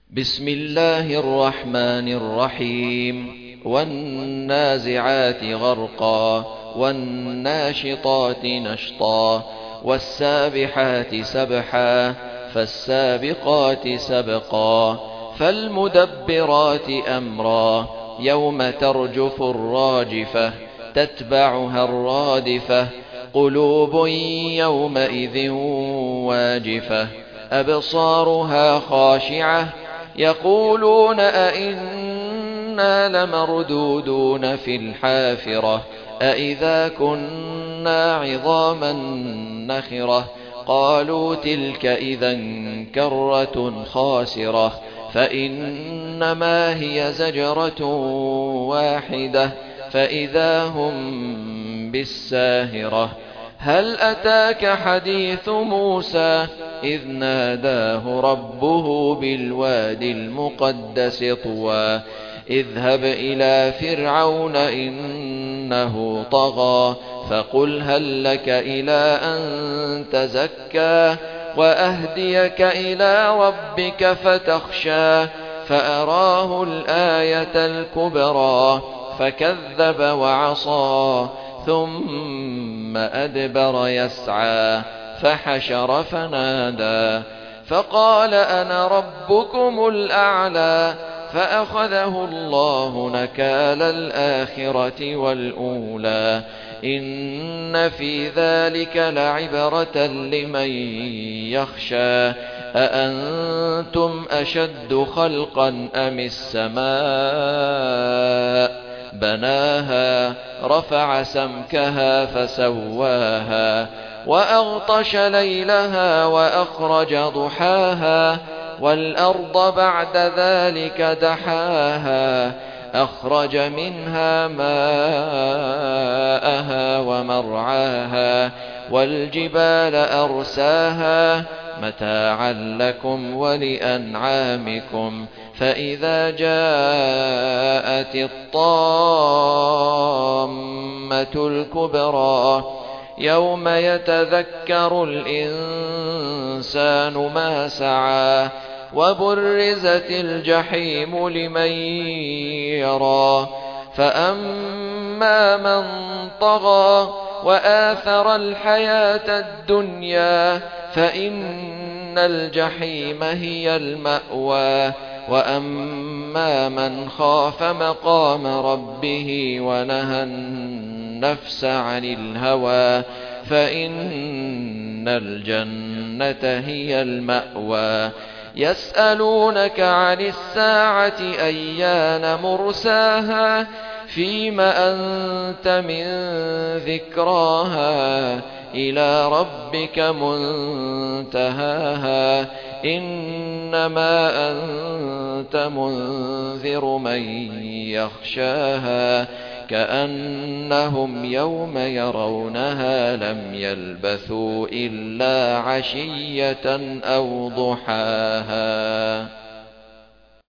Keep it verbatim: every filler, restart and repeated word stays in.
بسم الله الرحمن الرحيم والنازعات غرقا والناشطات نشطا والسابحات سبحا فالسابقات سبقا فالمدبرات أمرا يوم ترجف الراجفة تتبعها الرادفة قلوب يومئذ واجفة أبصارها خاشعة يقولون أئنا لمردودون في الحافرة أئذا كنا عظاما نخرة قالوا تلك إذا كرة خاسرة فإنما هي زجرة واحدة فإذا هم بالساهرة هل أتاك حديث موسى إذ ناداه ربه بالوادي المقدس طوى اذهب إلى فرعون إنه طغى فقل هل لك إلى أن تزكى وأهديك إلى ربك فتخشى فأراه الآية الكبرى فكذب وعصى ثم أدبر يسعى فحشر فنادى فقال أنا ربكم الأعلى فأخذه الله نكال الآخرة والأولى إن في ذلك لعبرة لمن يخشى أأنتم أشد خلقا أم السماء بناها رفع سمكها فسواها وأغطش ليلها وأخرج ضحاها والأرض بعد ذلك دحاها أخرج منها ماءها ومرعاها والجبال أرساها متاعا لكم ولأنعامكم فإذا جاءت الطامة الكبرى يوم يتذكر الإنسان ما سعى وبرزت الجحيم لمن يرى فأما من طغى وآثر الحياة الدنيا فإن الجحيم هي المأوى وأما من خاف مقام ربه ونهى النفس عن الهوى فإن الجنة هي المأوى يسألونك عن الساعة أيان مرساها فيم أنت من ذكراها إلى ربك منتهاها إنما أنت منذر من يخشاها كأنهم يوم يرونها لم يلبثوا إلا عشية أو ضحاها.